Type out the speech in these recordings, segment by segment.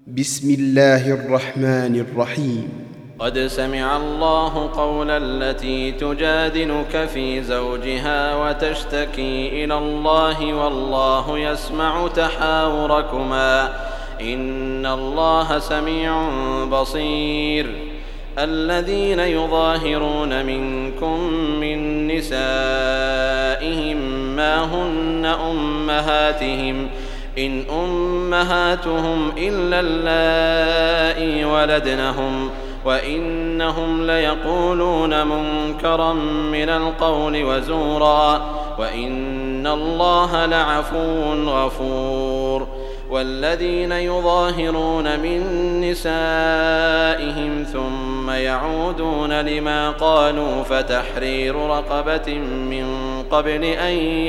بسم الله الرحمن الرحيم. قد سمع الله قول التي تجادلك في زوجها وتشتكي إلى الله والله يسمع تحاوركما إن الله سميع بصير. الذين يظاهرون منكم من نسائهم ما هن أمهاتهم إن أمهاتهم إلا اللائي ولدنهم وإنهم ليقولون منكرا من القول وزورا وإن الله لعفو غفور. والذين يظاهرون من نسائهم ثم يعودون لما قالوا فتحرير رقبة من قبل أن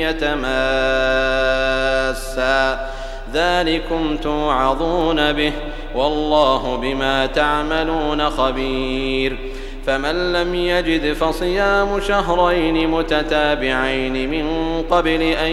يتماسا ذلكم توعظون به والله بما تعملون خبير. فمن لم يجد فصيام شهرين متتابعين من قبل أن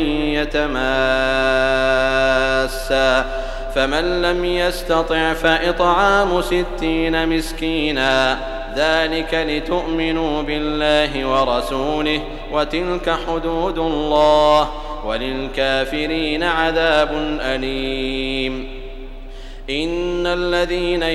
يتماسا فمن لم يستطع فإطعام 60 مسكينا ذلك لتؤمنوا بالله ورسوله وتلك حدود الله وللكافرين عذاب أليم. إن الذين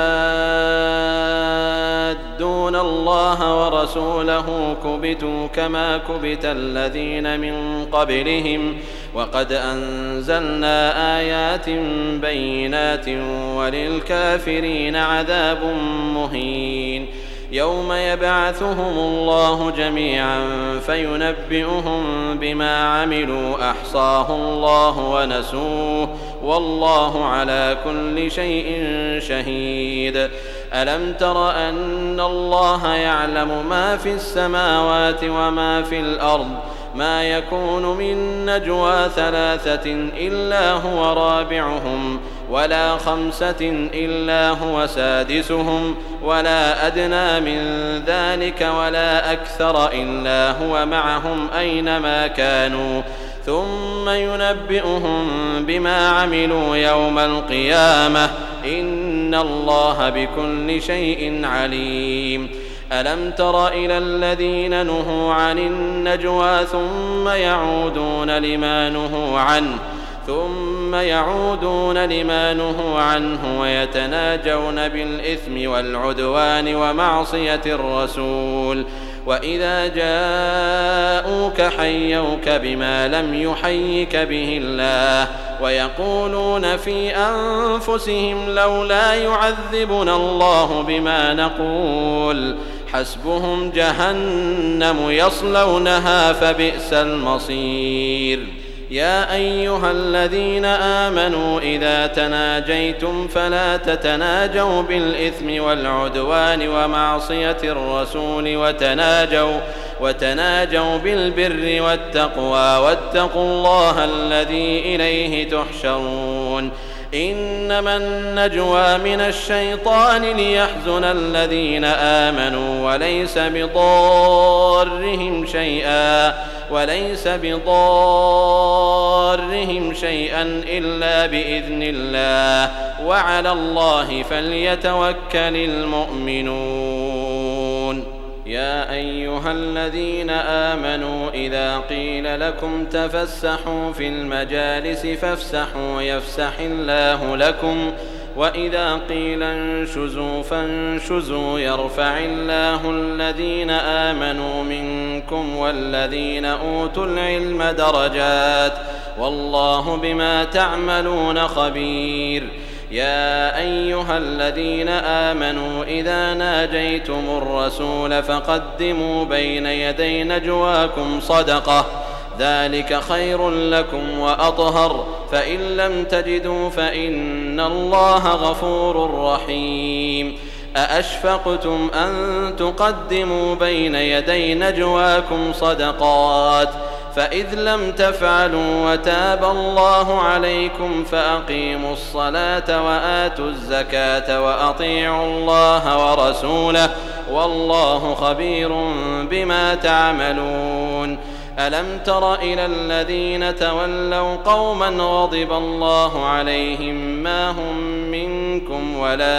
يحادون الله ورسوله كبتوا كما كبت الذين من قبلهم وقد أنزلنا آيات بينات وللكافرين عذاب مهين. يوم يبعثهم الله جميعا فينبئهم بما عملوا أحصاه الله ونسوه والله على كل شيء شهيد. ألم تر أن الله يعلم ما في السماوات وما في الأرض ما يكون من نجوى 3 إلا هو رابعهم ولا 5 إلا هو سادسهم ولا أدنى من ذلك ولا أكثر إلا هو معهم أينما كانوا ثم ينبئهم بما عملوا يوم القيامة إن الله بكل شيء عليم. ألم تر إلى الذين نهوا عن النجوى ثم يعودون لما نهوا عنه ويتناجون بالإثم والعدوان ومعصية الرسول وإذا جاءوك حيوك بما لم يحيك به الله ويقولون في أنفسهم لولا يعذبنا الله بما نقول حسبهم جهنم يصلونها فبئس المصير. يا أيها الذين آمنوا إذا تناجيتم فلا تتناجوا بالإثم والعدوان ومعصية الرسول وتناجوا بالبر والتقوى واتقوا الله الذي إليه تحشرون. إنما النجوى من الشيطان ليحزن الذين آمنوا وليس بضارهم شيئا إلا بإذن الله وعلى الله فليتوكل المؤمنون. يا أيها الذين آمنوا إذا قيل لكم تفسحوا في المجالس فافسحوا يفسح الله لكم وإذا قيل انشزوا فانشزوا يرفع الله الذين آمنوا منكم والذين أوتوا العلم درجات والله بما تعملون خبير. يا أيها الذين آمنوا إذا ناجيتم الرسول فقدموا بين يدي نجواكم صدقة ذلك خير لكم وأطهر فإن لم تجدوا فإن الله غفور رحيم. أأشفقتم أن تقدموا بين يدي نجواكم صدقات فإذ لم تفعلوا وتاب الله عليكم فأقيموا الصلاة وآتوا الزكاة وأطيعوا الله ورسوله والله خبير بما تعملون. ألم تر إلى الذين تولوا قوما غضب الله عليهم ما هم منكم منكم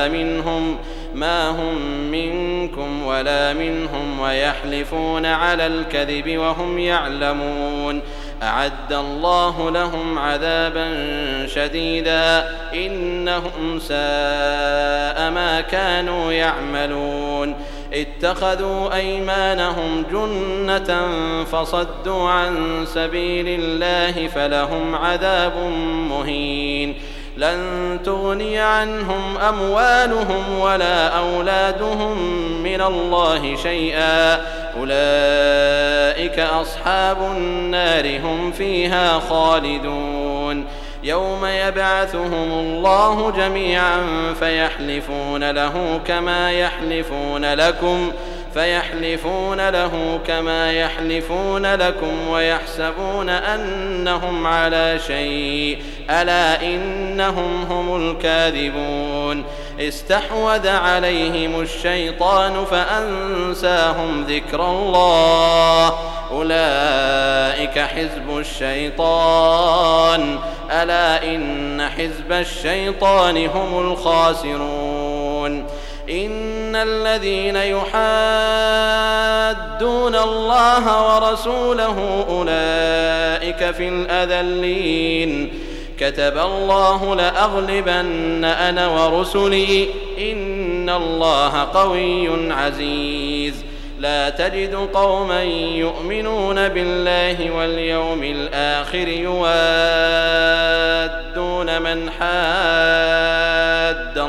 ولا منهم ويحلفون على الكذب وهم يعلمون. أعد الله لهم عذابا شديدا إنهم ساء ما كانوا يعملون. اتخذوا أيمانهم جنة فصدوا عن سبيل الله فلهم عذاب مهين. لن تغني عنهم أموالهم ولا أولادهم من الله شيئا أولئك أصحاب النار هم فيها خالدون. يوم يبعثهم الله جميعا فيحلفون له كما يحلفون لكم ويحسبون أنهم على شيء ألا إنهم هم الكاذبون. استحوذ عليهم الشيطان فأنساهم ذكر الله أولئك حزب الشيطان ألا إن حزب الشيطان هم الخاسرون. إن الذين يحادون الله ورسوله أولئك في الأذلين. كتب الله لأغلبن أنا ورسلي إن الله قوي عزيز. لا تجد قوما يؤمنون بالله واليوم الآخر يوادون من حاد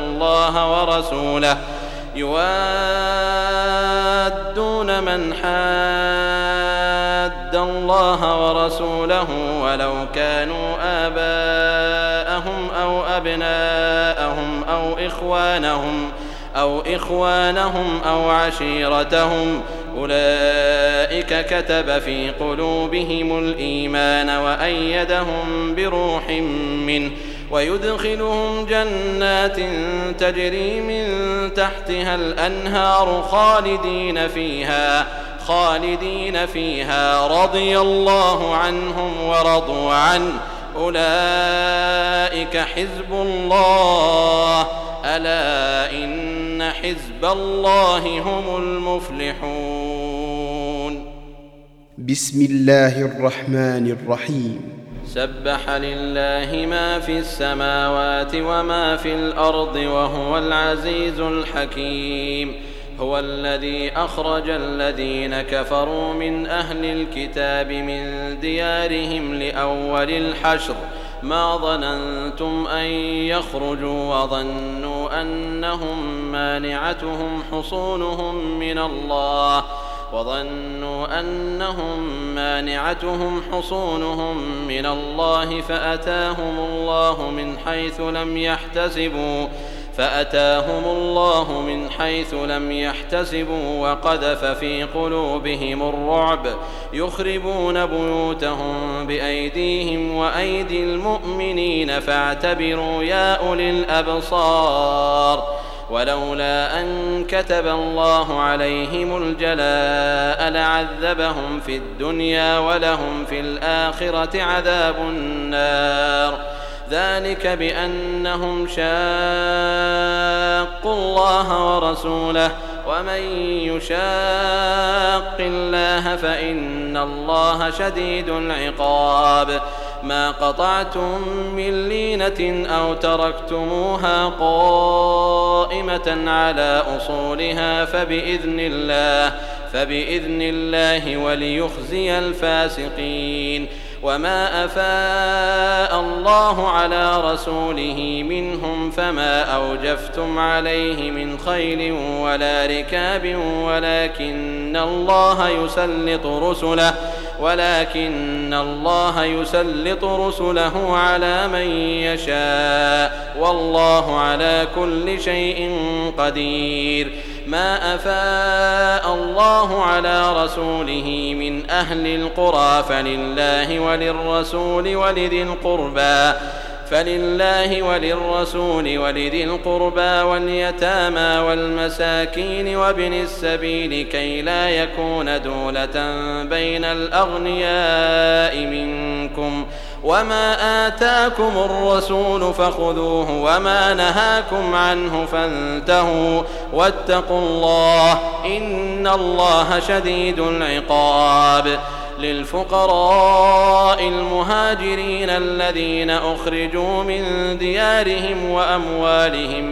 الله ورسوله ولو كانوا آباءهم أو أبناءهم أو إخوانهم أو عشيرتهم أولئك كتب في قلوبهم الإيمان وأيدهم بروح منه ويدخلهم جنات تجري من تحتها الأنهار خالدين فيها رضي الله عنهم ورضوا عنه أولئك حزب الله ألا إن حزب الله هم المفلحون. بسم الله الرحمن الرحيم. سبح لله ما في السماوات وما في الأرض وهو العزيز الحكيم. هو الذي أخرج الذين كفروا من أهل الكتاب من ديارهم لأول الحشر ما ظننتم أن يخرجوا وظنوا أنهم مانعتهم حصونهم من الله فأتاهم الله من حيث لم يحتسبوا وقذف في قلوبهم الرعب يخربون بيوتهم بأيديهم وأيدي المؤمنين فاعتبروا يا أولي الأبصار. ولولا أن كتب الله عليهم الجلاء لعذبهم في الدنيا ولهم في الآخرة عذاب النار. ذلك بأنهم شاقوا الله ورسوله ومن يشاق الله فإن الله شديد العقاب. ما قطعتم من لينة أو تركتموها قائمة على أصولها فبإذن الله وليخزي الفاسقين. وما أفاء الله على رسوله منهم فما أوجفتم عليه من خيل ولا ركاب ولكن الله يسلط رسله على من يشاء والله على كل شيء قدير. ما أفاء الله على رسوله من أهل القرى فلله وللرسول ولذي القربى واليتامى والمساكين وابن السبيل كي لا يكون دولة بين الأغنياء منكم وما آتاكم الرسول فخذوه وما نهاكم عنه فانتهوا واتقوا الله إن الله شديد العقاب. للفقراء المهاجرين الذين أخرجوا من ديارهم وأموالهم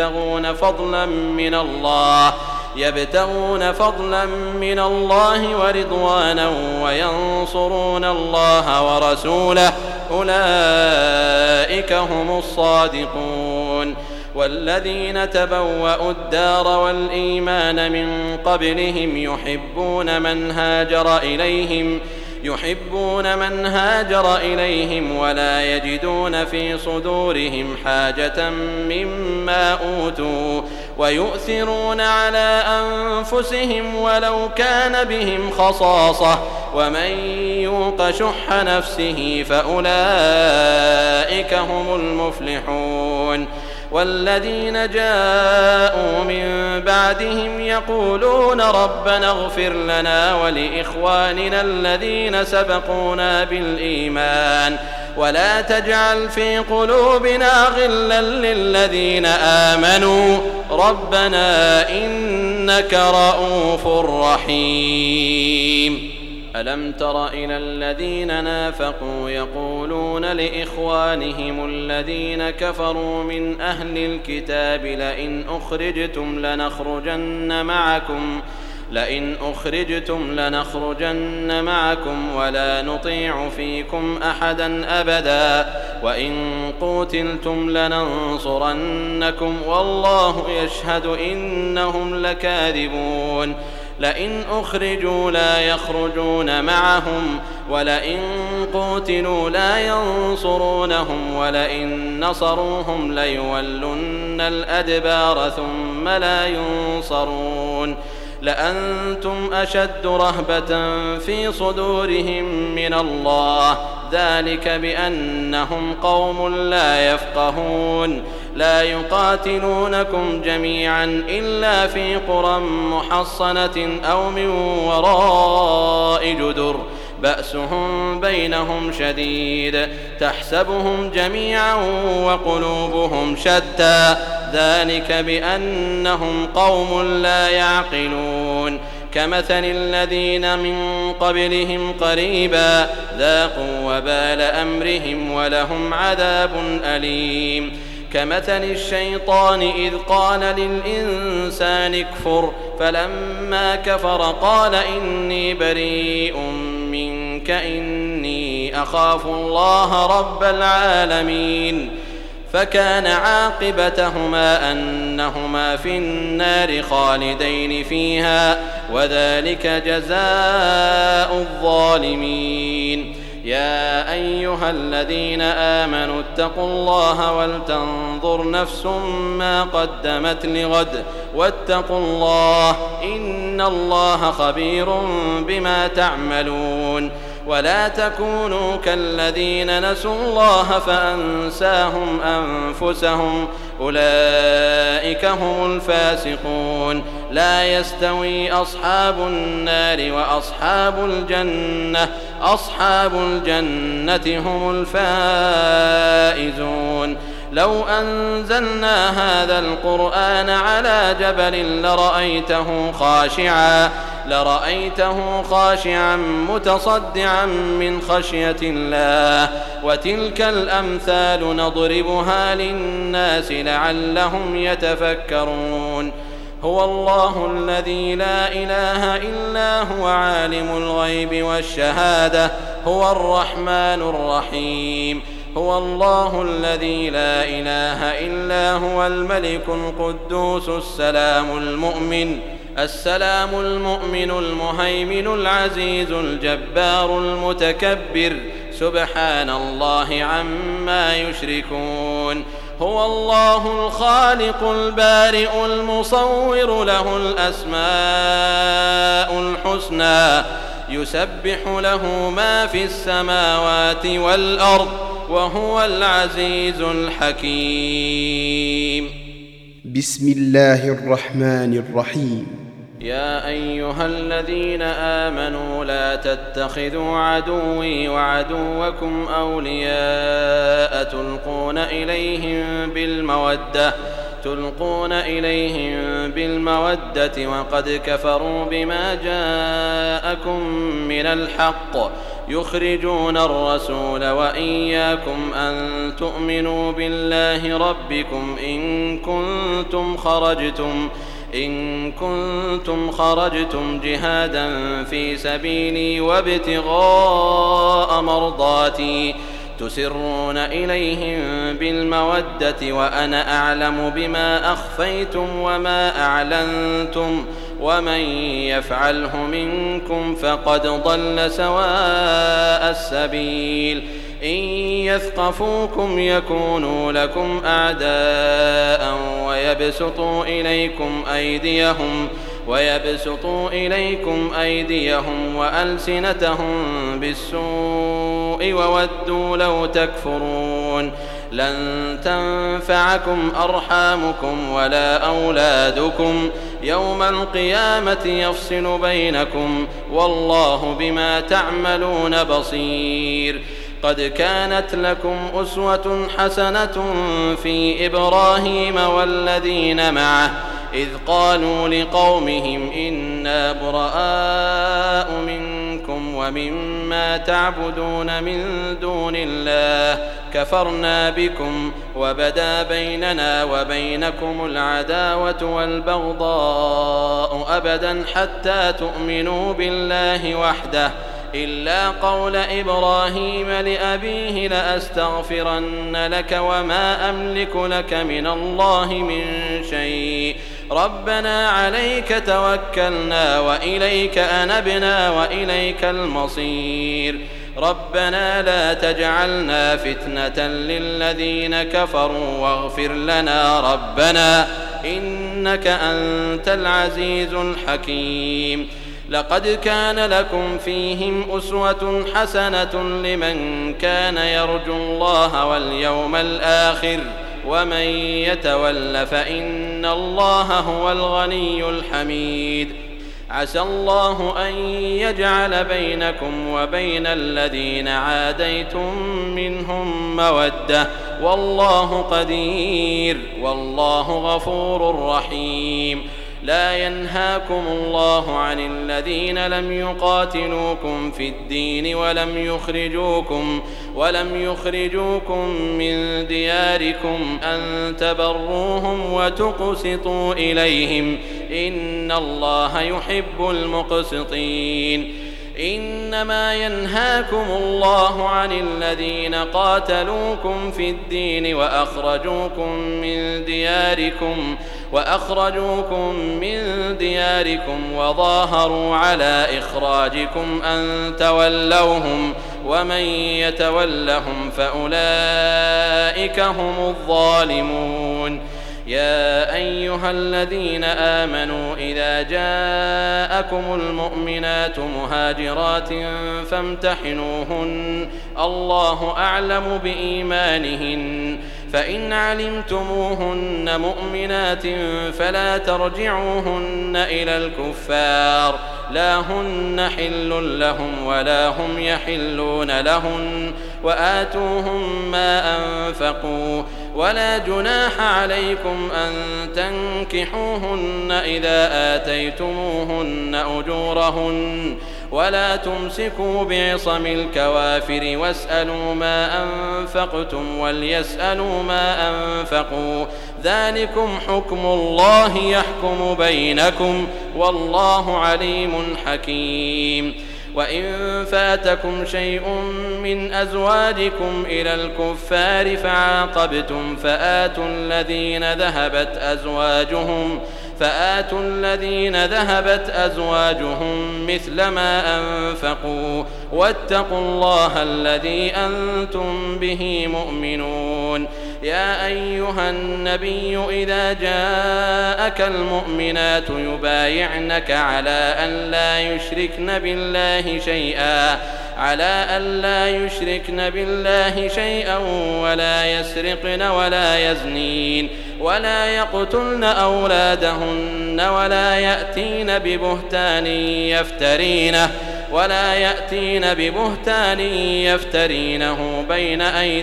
يبتغون فضلا من الله ورضوانا وينصرون الله ورسوله أولئك هم الصادقون. والذين تبوأوا الدار والإيمان من قبلهم يحبون من هاجر إليهم ولا يجدون في صدورهم حاجة مما أوتوا ويؤثرون على أنفسهم ولو كان بهم خصاصة ومن يوق شح نفسه فأولئك هم المفلحون. والذين جاءوا من بعدهم يقولون ربنا اغفر لنا ولإخواننا الذين سبقونا بالإيمان ولا تجعل في قلوبنا غلا للذين آمنوا ربنا إنك رؤوف رحيم. ألم تر إلى الذين نافقوا يقولون لإخوانهم الذين كفروا من أهل الكتاب لئن أخرجتم لنخرجن معكم ولا نطيع فيكم أحدا أبدا وإن قوتلتم لننصرنكم والله يشهد إنهم لكاذبون. لئن أخرجوا لا يخرجون معهم ولئن قوتلوا لا ينصرونهم ولئن نصروهم ليولن الأدبار ثم لا ينصرون. لأنتم أشد رهبة في صدورهم من الله ذلك بأنهم قوم لا يفقهون. لا يقاتلونكم جميعا إلا في قرى محصنة أو من وراء جدر بأسهم بينهم شديد تحسبهم جميعا وقلوبهم شتى ذلك بأنهم قوم لا يعقلون. كمثل الذين من قبلهم قريبا ذاقوا وبال أمرهم ولهم عذاب أليم. كمثل الشيطان إذ قال للإنسان اكفر فلما كفر قال إني بريء منك إني أخاف الله رب العالمين. فكان عاقبتهما أنهما في النار خالدين فيها وذلك جزاء الظالمين. يا أيها الذين آمنوا اتقوا الله ولتنظر نفس ما قدمت لغد واتقوا الله إن الله خبير بما تعملون. ولا تكونوا كالذين نسوا الله فأنساهم أنفسهم أولئك هم الفاسقون. لا يستوي أصحاب النار وأصحاب الجنة أصحاب الجنة هم الفائزون. لو أنزلنا هذا القرآن على جبل لرأيته خاشعا متصدعا من خشية الله. وتلك الأمثال نضربها للناس لعلهم يتفكرون. هو الله الذي لا إله إلا هو عالم الغيب والشهادة هو الرحمن الرحيم. هو الله الذي لا إله إلا هو الملك القدوس السلام المؤمن المهيمن العزيز الجبار المتكبر سبحان الله عما يشركون. هو الله الخالق البارئ المصور له الأسماء الحسنى يسبح له ما في السماوات والأرض وهو العزيز الحكيم. بسم الله الرحمن الرحيم يا أيها الذين آمنوا لا تتخذوا عدوي وعدوكم أولياء تلقون إليهم بالمودة وقد كفروا بما جاءكم من الحق يخرجون الرسول وإياكم أن تؤمنوا بالله ربكم إن كنتم خرجتم جهادا في سبيلي وابتغاء مرضاتي تسرون إليهم بالمودة وأنا أعلم بما أخفيتم وما أعلنتم ومن يفعله منكم فقد ضل سواء السبيل إن يثقفوكم يكونوا لكم أعداء ويبسطوا إليكم أيديهم وألسنتهم بالسوء وودوا لو تكفرون لن تنفعكم أرحامكم ولا أولادكم يوم القيامة يفصل بينكم والله بما تعملون بصير قد كانت لكم أسوة حسنة في إبراهيم والذين معه إذ قالوا لقومهم إنا براء منكم ومما تعبدون من دون الله كفرنا بكم وبدا بيننا وبينكم العداوة والبغضاء أبدا حتى تؤمنوا بالله وحده إلا قول إبراهيم لأبيه لأستغفرن لك وما أملك لك من الله من شيء ربنا عليك توكلنا وإليك أنبنا وإليك المصير ربنا لا تجعلنا فتنة للذين كفروا واغفر لنا ربنا إنك أنت العزيز الحكيم لقد كان لكم فيهم أسوة حسنة لمن كان يرجو الله واليوم الآخر ومن يتول فإن الله هو الغني الحميد عسى الله أن يجعل بينكم وبين الذين عاديتم منهم مودة والله قدير والله غفور رحيم لا ينهاكم الله عن الذين لم يقاتلوكم في الدين ولم يخرجوكم من دياركم أن تبروهم وتقسطوا إليهم إن الله يحب المقسطين إنما ينهاكم الله عن الذين قاتلوكم في الدين وأخرجوكم من دياركم وظاهروا على إخراجكم أن تولوهم ومن يتولهم فأولئك هم الظالمون يا أيها الذين آمنوا إذا جاءكم المؤمنات مهاجرات فامتحنوهن الله أعلم بإيمانهن فإن علمتموهن مؤمنات فلا ترجعوهن إلى الكفار لا هن حل لهم ولا هم يحلون لهن وآتوهم ما أنفقوا ولا جناح عليكم أن تنكحوهن إذا آتيتموهن أجورهن ولا تمسكوا بعصم الكوافر واسألوا ما أنفقتم وليسألوا ما أنفقوا ذلكم حكم الله يحكم بينكم والله عليم حكيم وإن فاتكم شيء من أزواجكم إلى الكفار فعاقبتم فآتوا الذين ذهبت أزواجهم مثل ما أنفقوا واتقوا الله الذي أنتم به مؤمنون يا أيها النبي إذا جاءك المؤمنات يبايعنك على أن لا يشركن بالله شيئا على ألا يشركن بالله شيئا ولا يسرقن ولا يزنين ولا يقتلن أولادهن ولا يأتين ببهتان يفترينه بين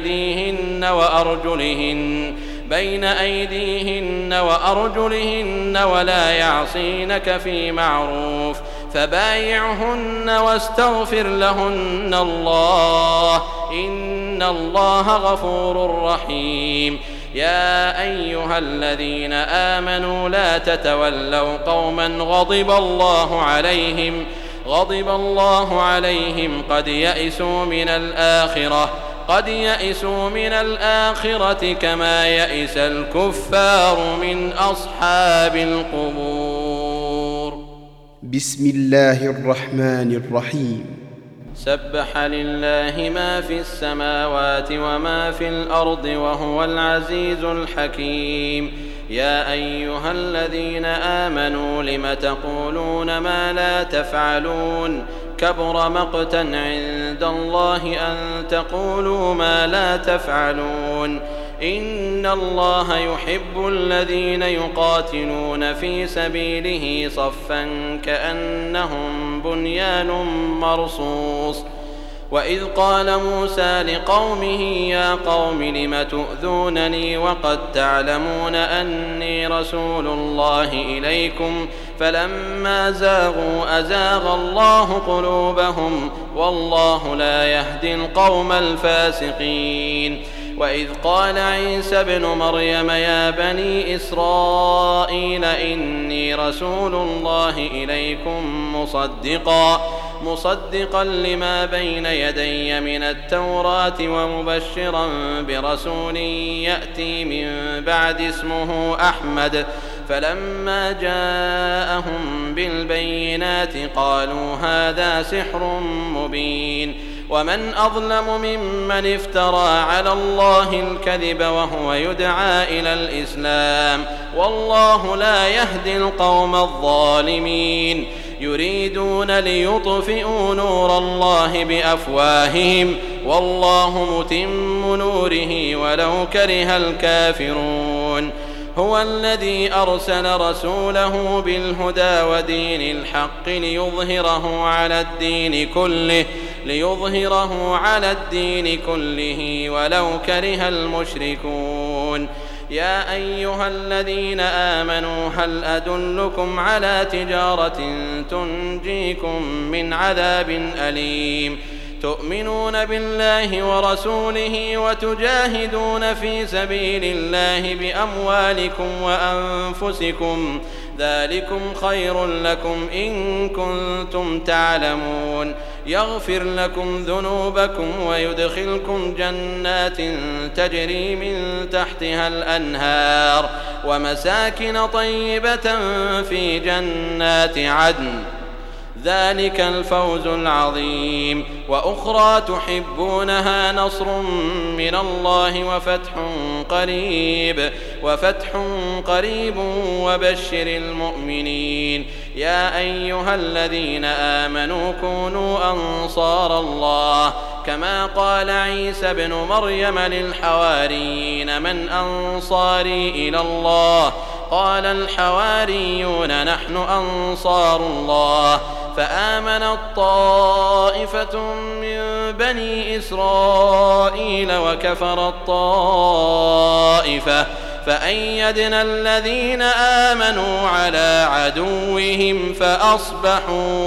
أيديهن وأرجلهن ولا يعصينك في معروف فبايعهن واستغفر لهن الله إن الله غفور رحيم. يا أيها الذين آمنوا لا تتولوا قوما غضب الله عليهم قد يئسوا من الآخرة كما يئس الكفار من أصحاب القبور. بسم الله الرحمن الرحيم. سبح لله ما في السماوات وما في الأرض وهو العزيز الحكيم. يا أيها الذين آمنوا لم تقولون ما لا تفعلون كبر مقتا عند الله أن تقولوا ما لا تفعلون إن الله يحب الذين يقاتلون في سبيله صفا كأنهم بنيان مرصوص. وإذ قال موسى لقومه يا قوم لم تؤذونني وقد تعلمون أني رسول الله إليكم فلما زاغوا أزاغ الله قلوبهم والله لا يهدي القوم الفاسقين. وإذ قال عيسى ابن مريم يا بني إسرائيل إني رسول الله إليكم مصدقا لما بين يدي من التوراة ومبشرا برسول يأتي من بعد اسمه أحمد. فلما جاءهم بالبينات قالوا هذا سحر مبين. ومن أظلم ممن افترى على الله الكذب وهو يدعى إلى الإسلام والله لا يهدي القوم الظالمين. يريدون ليطفئوا نور الله بأفواههم والله متم نوره ولو كره الكافرون. هو الذي أرسل رسوله بالهدى ودين الحق ليظهره على الدين كله ولو كره المشركون. يا أيها الذين آمنوا هل أدلكم على تجارة تنجيكم من عذاب أليم تؤمنون بالله ورسوله وتجاهدون في سبيل الله بأموالكم وأنفسكم ذلكم خير لكم إن كنتم تعلمون. يغفر لكم ذنوبكم ويدخلكم جنات تجري من تحتها الأنهار ومساكن طيبة في جنات عدن ذلك الفوز العظيم. وأخرى تحبونها نصر من الله وفتح قريب وبشر المؤمنين. يا أيها الذين آمنوا كونوا أنصار الله كما قال عيسى ابن مريم للحواريين من أنصاري إلى الله قال الحواريون نحن أنصار الله. فآمنت طائفة من بني إسرائيل وكفرت طائفة فأيدنا الذين آمنوا على عدوهم فأصبحوا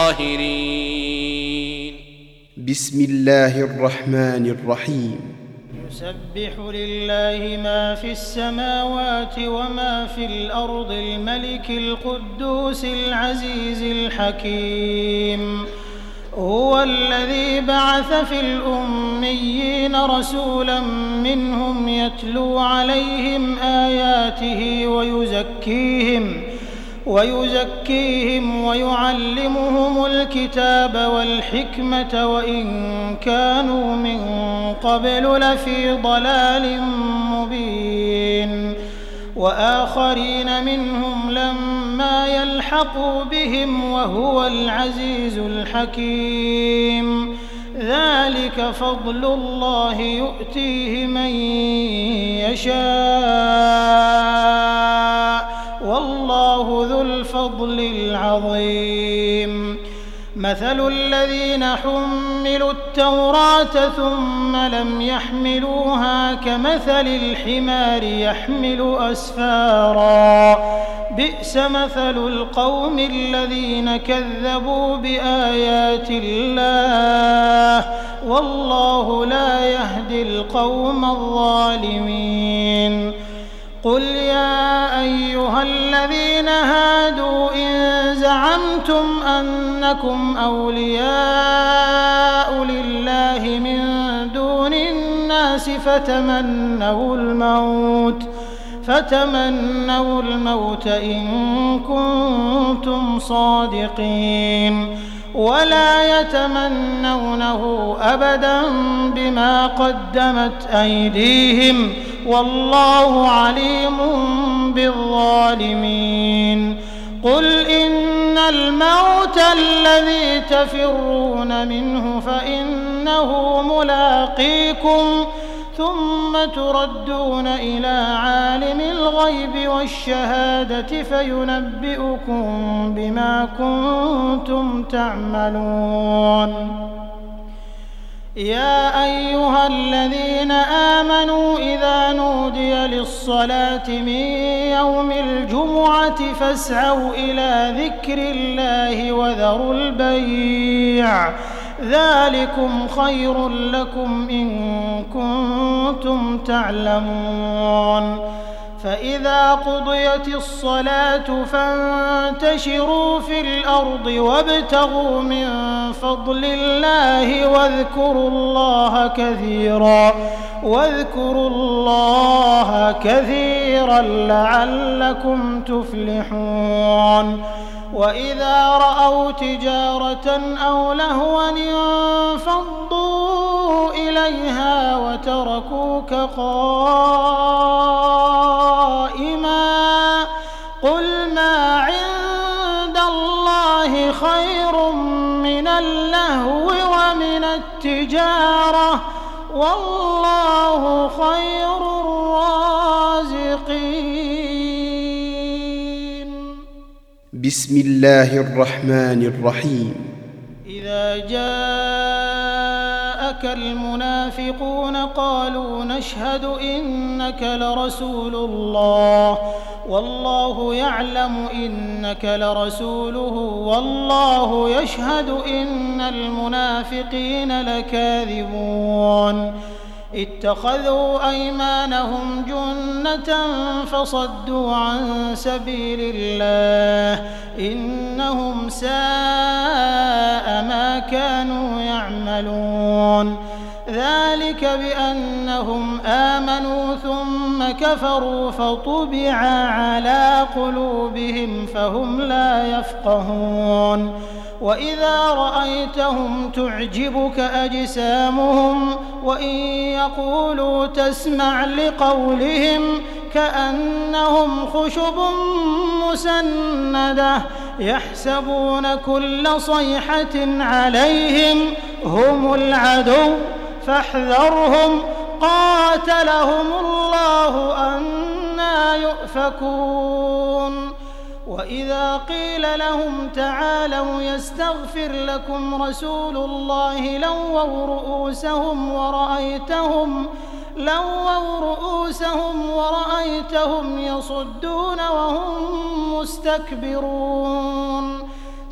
ظاهرين. بسم الله الرحمن الرحيم. يسبح لله ما في السماوات وما في الأرض الملك القدوس العزيز الحكيم. هو الذي بعث في الأميين رسولا منهم يتلو عليهم آياته ويزكيهم ويعلمهم الكتاب والحكمة وإن كانوا من قبل لفي ضلال مبين. وآخرين منهم لما يلحقوا بهم وهو العزيز الحكيم. ذلك فضل الله يؤتيه من يشاء والله ذو الفضل العظيم مثل الذين حملوا التوراة ثم لم يحملوها كمثل الحمار يحمل أسفارا بئس مثل القوم الذين كذبوا بآيات الله والله لا يهدي القوم الظالمين قل يا أيها الذين هادوا إن زعمتم أنكم أولياء لله من دون الناس فتمنوا الموت إن كنتم صادقين ولا يتمنونه أبدا بما قدمت أيديهم والله عليم بالظالمين قل إن الموت الذي تفرون منه فإنه ملاقيكم ثم تردون إلى عالم الغيب والشهادة فينبئكم بما كنتم تعملون يا أيها الذين آمنوا إذا نودي للصلاة من يوم الجمعة فاسعوا إلى ذكر الله وذروا البيع ذلكم خير لكم إن كنتم تعلمون فإذا قضيت الصلاة فانتشروا في الأرض وابتغوا من فضل الله واذكروا الله كثيرا لعلكم تفلحون وإذا رأوا تجارة أو لهوا انفضوا إليها وتركوك قائما قل ما عند الله خير من اللهو ومن التجارة والله خير الرازقين بسم الله الرحمن الرحيم إذا جاءك المنافقون قالوا نشهد إنك لرسول الله والله يعلم إنك لرسوله والله يشهد إن المنافقين لكاذبون اتخذوا أيمانهم جنة فصدوا عن سبيل الله إنهم ساء ما كانوا يعملون ذلك بأنهم آمنوا ثم كفروا فطبع على قلوبهم فهم لا يفقهون وإذا رأيتهم تعجبك أجسامهم وإن يقولوا تسمع لقولهم كأنهم خشب مسندة يحسبون كل صيحة عليهم هم العدو فاحذرهم قاتلهم الله أنى يؤفكون وإذا قيل لهم تعالوا يستغفر لكم رسول الله لووا رؤوسهم ورأيتهم يصدون وهم مستكبرون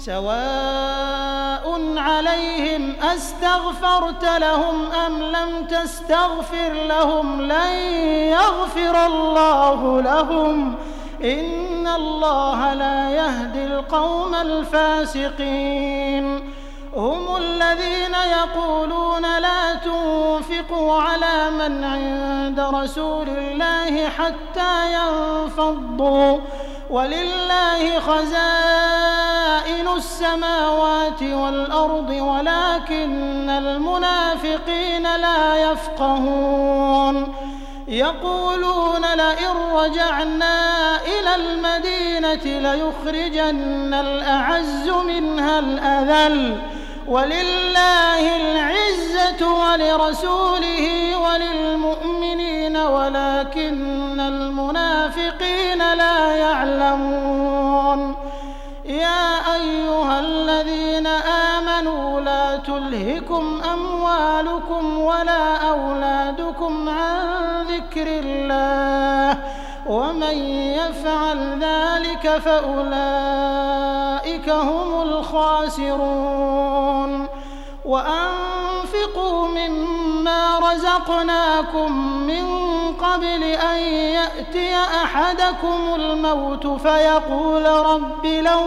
سواء عليهم أستغفرت لهم أم لم تستغفر لهم لن يغفر الله لهم إن الله لا يهدي القوم الفاسقين هم الذين يقولون لا تنفقوا على من عند رسول الله حتى ينفضوا ولله خزائن السماوات والأرض ولكن المنافقين لا يفقهون يقولون لئن رجعنا إلى المدينة ليخرجن الأعز منها الأذل وَلِلَّهِ الْعِزَّةُ وَلِرَسُولِهِ وَلِلْمُؤْمِنِينَ وَلَكِنَّ الْمُنَافِقِينَ لَا يَعْلَمُونَ يَا أَيُّهَا الَّذِينَ آمَنُوا لَا تُلْهِكُمْ أَمْوَالُكُمْ وَلَا أَوْلَادُكُمْ عَن ذِكْرِ اللَّهِ وَمَن يَفْعَلْ ذَلِكَ فَأُولَٰئِكَ هم الْخَاسِرُونَ وَأَنفِقُوا مِمَّا رَزَقْنَاكُم مِّن قَبْلِ أَن يَأْتِيَ أَحَدَكُمُ الموت فيقول رب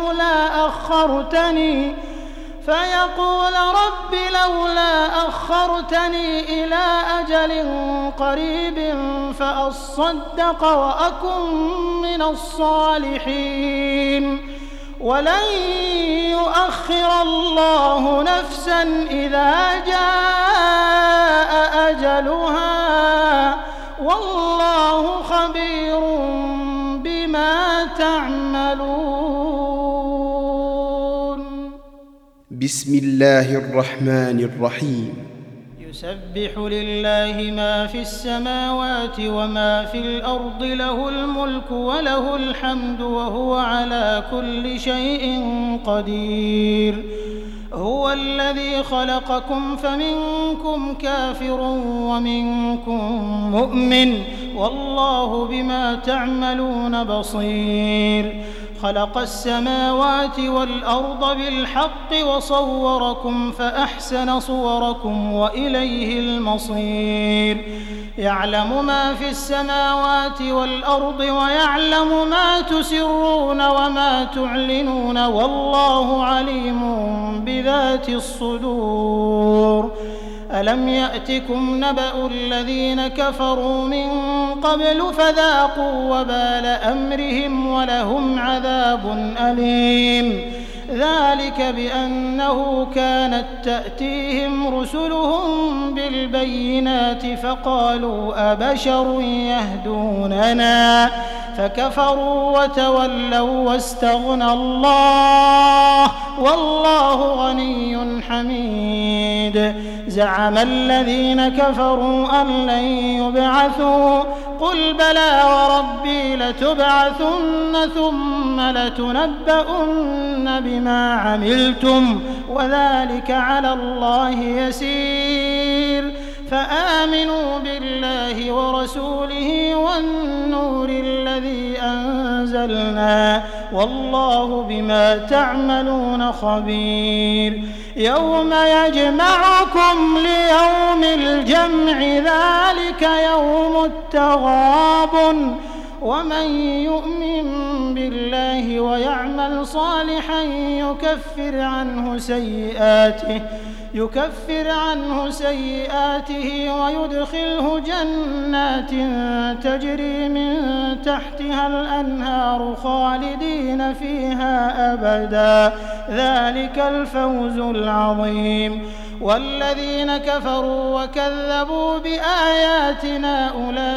لولا أخرتني إلى أجل قريب فأصدق وأكن من الصالحين ولن يؤخر الله نفسا إذا جاء أجلها والله خبير بما تعملون. بسم الله الرحمن الرحيم. يسبح لله ما في السماوات وما في الأرض له الملك وله الحمد وهو على كل شيء قدير. هو الذي خلقكم فمنكم كافر ومنكم مؤمن والله بما تعملون بصير. خلق السماوات والأرض بالحق وصوركم فأحسن صوركم وإليه المصير. يعلم ما في السماوات والأرض ويعلم ما تسرون وما تعلنون والله عليم بذات الصدور. ألم يأتكم نبأ الذين كفروا من قبل فذاقوا وبال أمرهم ولهم عذاب أليم. ذلك بأنه كانت تأتيهم رسلهم بالبينات فقالوا أبشر يهدوننا فكفروا وتولوا واستغنى الله والله غني حميد. زعم الذين كفروا أن لن يبعثوا قل بلى وربي لتبعثن ثم لتنبؤن بما عملتم وذلك على الله يسير. فآمنوا بالله ورسوله والنور الذي أنزلنا والله بما تعملون خبير. يوم يجمعكم ليوم الجمع ذلك يوم التغابن ومن يؤمن بالله ويعمل صالحا يكفر عنه سيئاته ويدخله جنات تجري من تحتها الأنهار خالدين فيها أبدا ذلك الفوز العظيم. والذين كفروا وكذبوا بآياتنا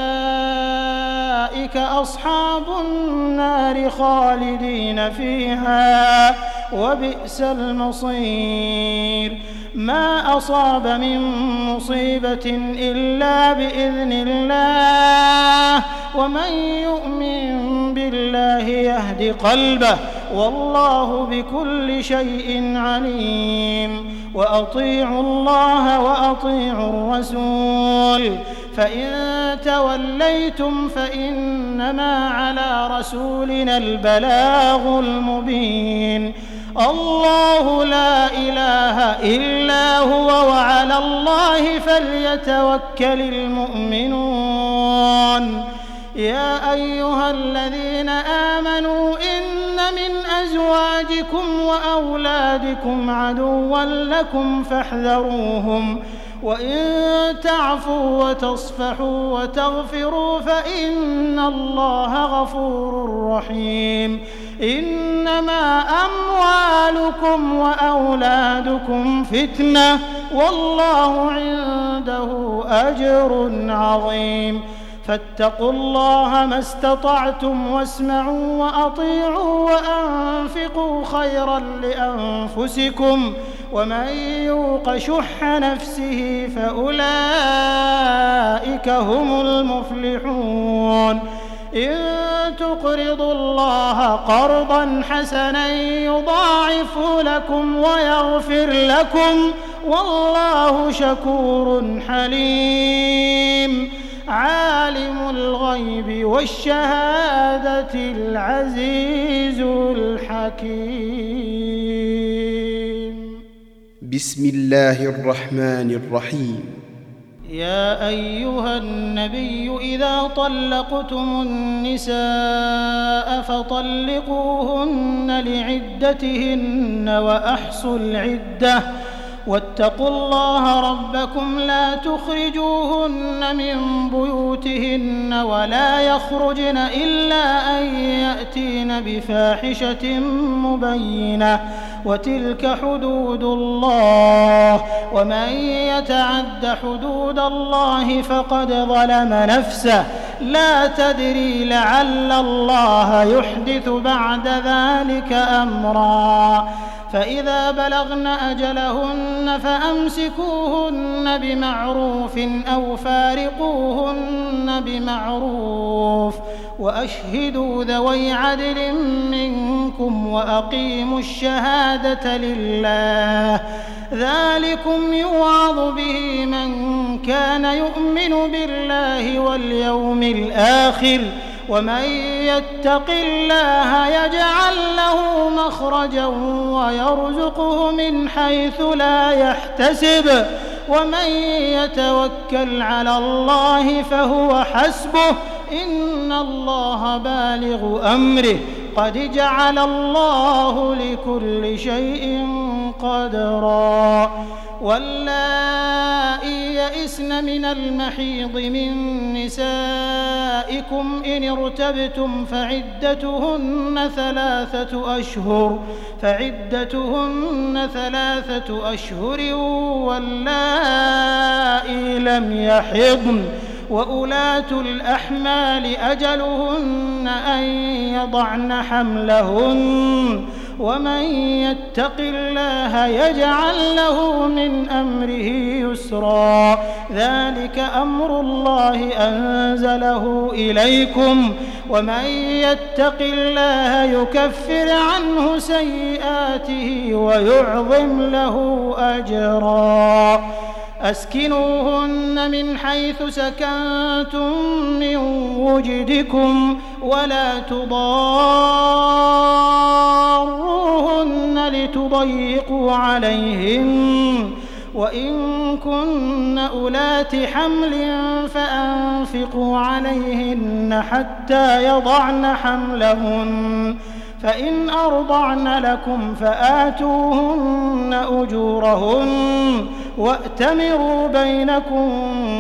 أولئك أصحاب النار خالدين فيها وبئس المصير. ما أصاب من مصيبة إلا بإذن الله ومن يؤمن بالله يهد قلبه والله بكل شيء عليم. وأطيعوا الله وأطيعوا الرسول فإن توليتم فإنما على رسولنا البلاغ المبين. الله لا إله إلا هو وعلى الله فليتوكل المؤمنون. يا أيها الذين آمنوا إن من أزواجكم وأولادكم عدوا لكم فاحذروهم وإن تعفوا وتصفحوا وتغفروا فإن الله غفور رحيم. إنما أموالكم وأولادكم فتنة والله عنده أجر عظيم. فاتقوا الله ما استطعتم واسمعوا وأطيعوا وأنفقوا خيرا لأنفسكم ومن يوق شح نفسه فأولئك هم المفلحون إن تقرضوا الله قرضا حسنا يضاعفه لكم ويغفر لكم والله شكور حليم عالم الغيب والشهادة العزيز الحكيم. بسم الله الرحمن الرحيم. يا أيها النبي إذا طلقتم النساء فطلقوهن لعدتهن وأحصوا العدة واتقوا الله ربكم لا تخرجوهن من بيوتهن ولا يخرجن إلا أن يأتين بفاحشة مبينة وتلك حدود الله ومن يتعد حدود الله فقد ظلم نفسه لا تدري لعل الله يحدث بعد ذلك أمرا فإذا بلغن أجلهن فأمسكوهن بمعروف أو فارقوهن بمعروف وأشهدوا ذوي عدل منكم وأقيموا الشهادة لله ذلكم يوعظ به من كان يؤمن بالله واليوم الآخر ومن يتق الله يجعل له مخرجا ويرزقه من حيث لا يحتسب ومن يتوكل على الله فهو حسبه إن الله بالغ أمره قد جعل الله لكل شيء قدرا واللائي يئسن من المحيض من نسائكم إن ارتبتم فعدتهن ثلاثة أشهر واللائي لم يحضن وأولاة الأحمال أجلهن أن يضعن حملهن ومن يتق الله يجعل له من أمره يسرا ذلك أمر الله أنزله إليكم ومن يتق الله يكفر عنه سيئاته ويعظم له أجرا أسكنوهن من حيث سكنتم من وجدكم ولا تضاروهن لتضيقوا عليهن وإن كن أولات حمل فأنفقوا عليهن حتى يضعن حملهن فإن أرضعن لكم فآتوهن أجورهن وأتمروا بينكم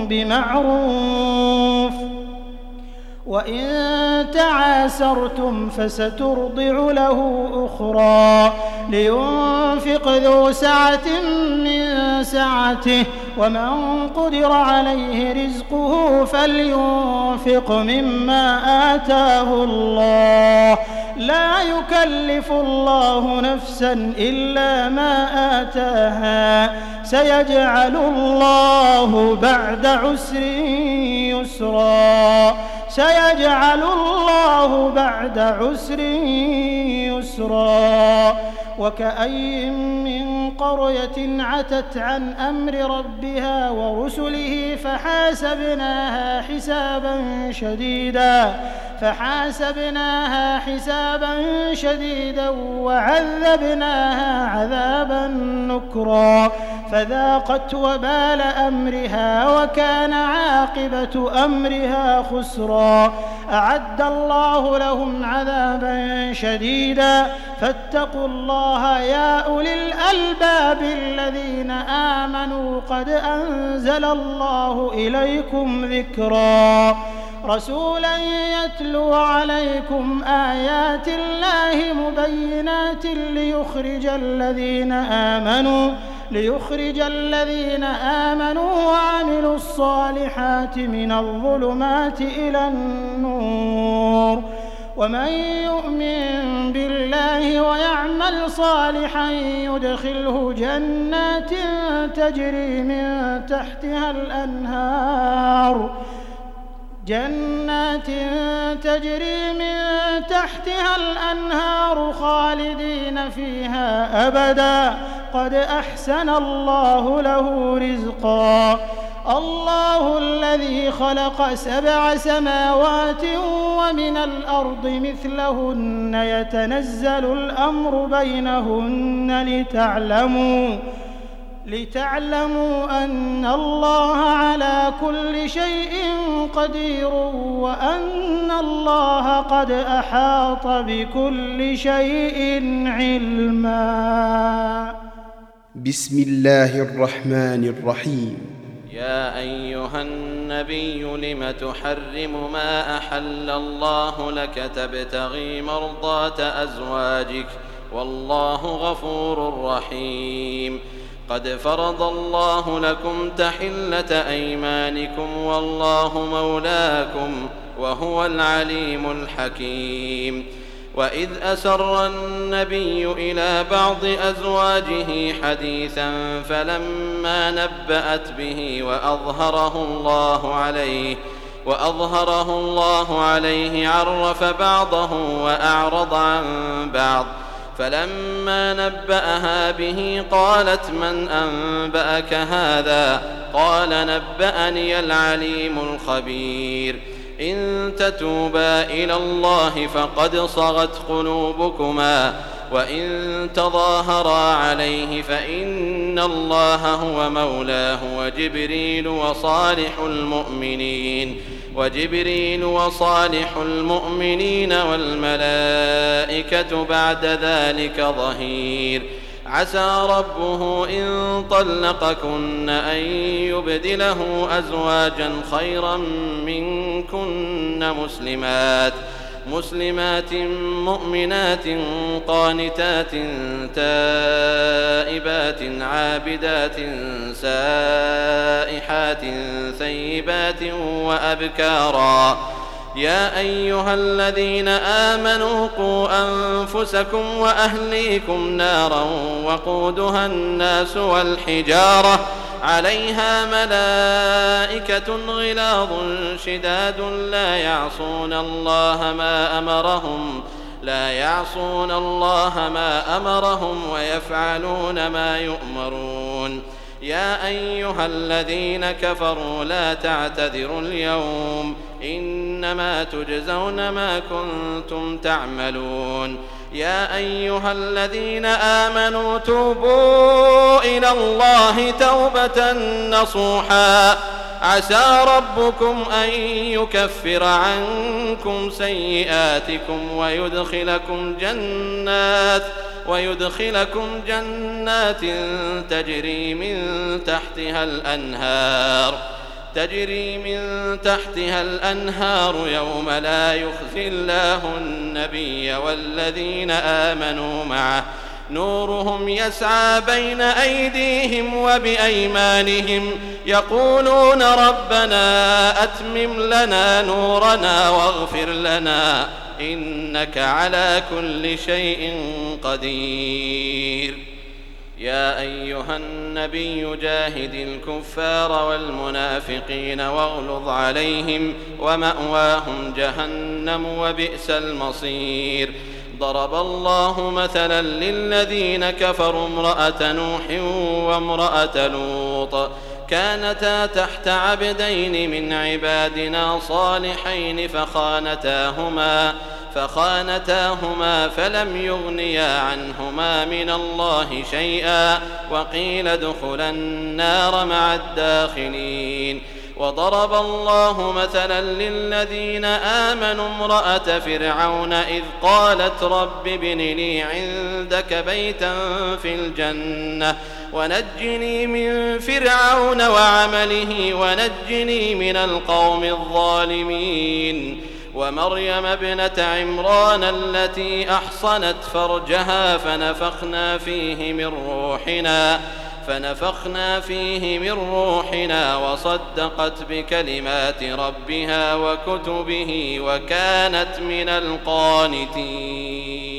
بمعروف وإن تعاسرتم فسترضع له أخرى لينفق ذو سعة من سعته ومن قدر عليه رزقه فلينفق مما آتاه الله لا يكلف الله نفسا إلا ما آتاها سيجعل الله بعد عسر يسرا وكأي من قرية عتت عن أمر ربها ورسله فحاسبناها حسابا شديدا وعذبناها عذابا نكرا فذاقت وبال أمرها وكان عاقبة أمرها خسرا أعد الله لهم عذابا شديدا فاتقوا الله يا أولي الألباب الذين آمنوا قد أنزل الله إليكم ذكرا رسولا يتلو عليكم آيات الله مبينات ليخرج الذين آمنوا وعملوا الصالحات من الظلمات إلى النور ومن يؤمن بالله ويعمل صالحا يدخله جنات تجري من تحتها الأنهار خالدين فيها أبدا قد أحسن الله له رزقا الله الذي خلق 7 سماوات ومن الأرض مثلهن يتنزل الأمر بينهن لتعلموا أن الله على كل شيء قدير وأن الله قد أحاط بكل شيء علما. بسم الله الرحمن الرحيم. يا أيها النبي لم تحرم ما أحل الله لك تبتغي مرضات أزواجك والله غفور رحيم. قد فرض الله لكم تحلة أيمانكم والله مولاكم وهو العليم الحكيم. وإذ أسر النبي إلى بعض أزواجه حديثا فلما نبأت به وأظهره الله عليه عرف بعضه وأعرض عن بعض. فلما نبأها به قالت من أنبأك هذا؟ قال نبأني العليم الخبير. إن تتوبا إلى الله فقد صغت قلوبكما وإن تظاهرا عليه فإن الله هو مولاه وجبريل وصالح المؤمنين والملائكة بعد ذلك ظهير. عسى ربه إن طلقكن أن يبدله أزواجا خيرا منكن مسلمات مؤمنات قانتات تائبات عابدات سائحات ثيبات وأبكارا. يا أيها الذين آمنوا قوا أنفسكم وأهليكم نارا وقودها الناس والحجارة عليها ملائكة غلاظ شداد لا يعصون الله ما أمرهم ويفعلون ما يؤمرون. يا أيها الذين كفروا لا تعتذروا اليوم إنما تجزون ما كنتم تعملون. يا أيها الذين آمنوا توبوا إلى الله توبة نصوحا عسى ربكم أن يكفر عنكم سيئاتكم ويدخلكم جنات تجري من تحتها الأنهار يوم لا يخزي الله النبي والذين آمنوا معه نورهم يسعى بين أيديهم وبأيمانهم يقولون ربنا أتمم لنا نورنا واغفر لنا إنك على كل شيء قدير. يا أيها النبي جاهد الكفار والمنافقين واغلظ عليهم ومأواهم جهنم وبئس المصير. ضرب الله مثلا للذين كفروا امرأة نوح وامرأة لوط كانتا تحت عبدين من عبادنا صالحين فخانتاهما فلم يغنيا عنهما من الله شيئا وقيل ادخلا النار مع الداخلين. وضرب الله مثلا للذين آمنوا امرأة فرعون إذ قالت رب ابن لي عندك بيتا في الجنة ونجني من فرعون وعمله ونجني من القوم الظالمين. ومريم ابنة عمران التي أحصنت فرجها فنفخنا فيه من روحنا فنفخنا فيه من روحنا وصدقت بكلمات ربها وكتبه وكانت من القانتين.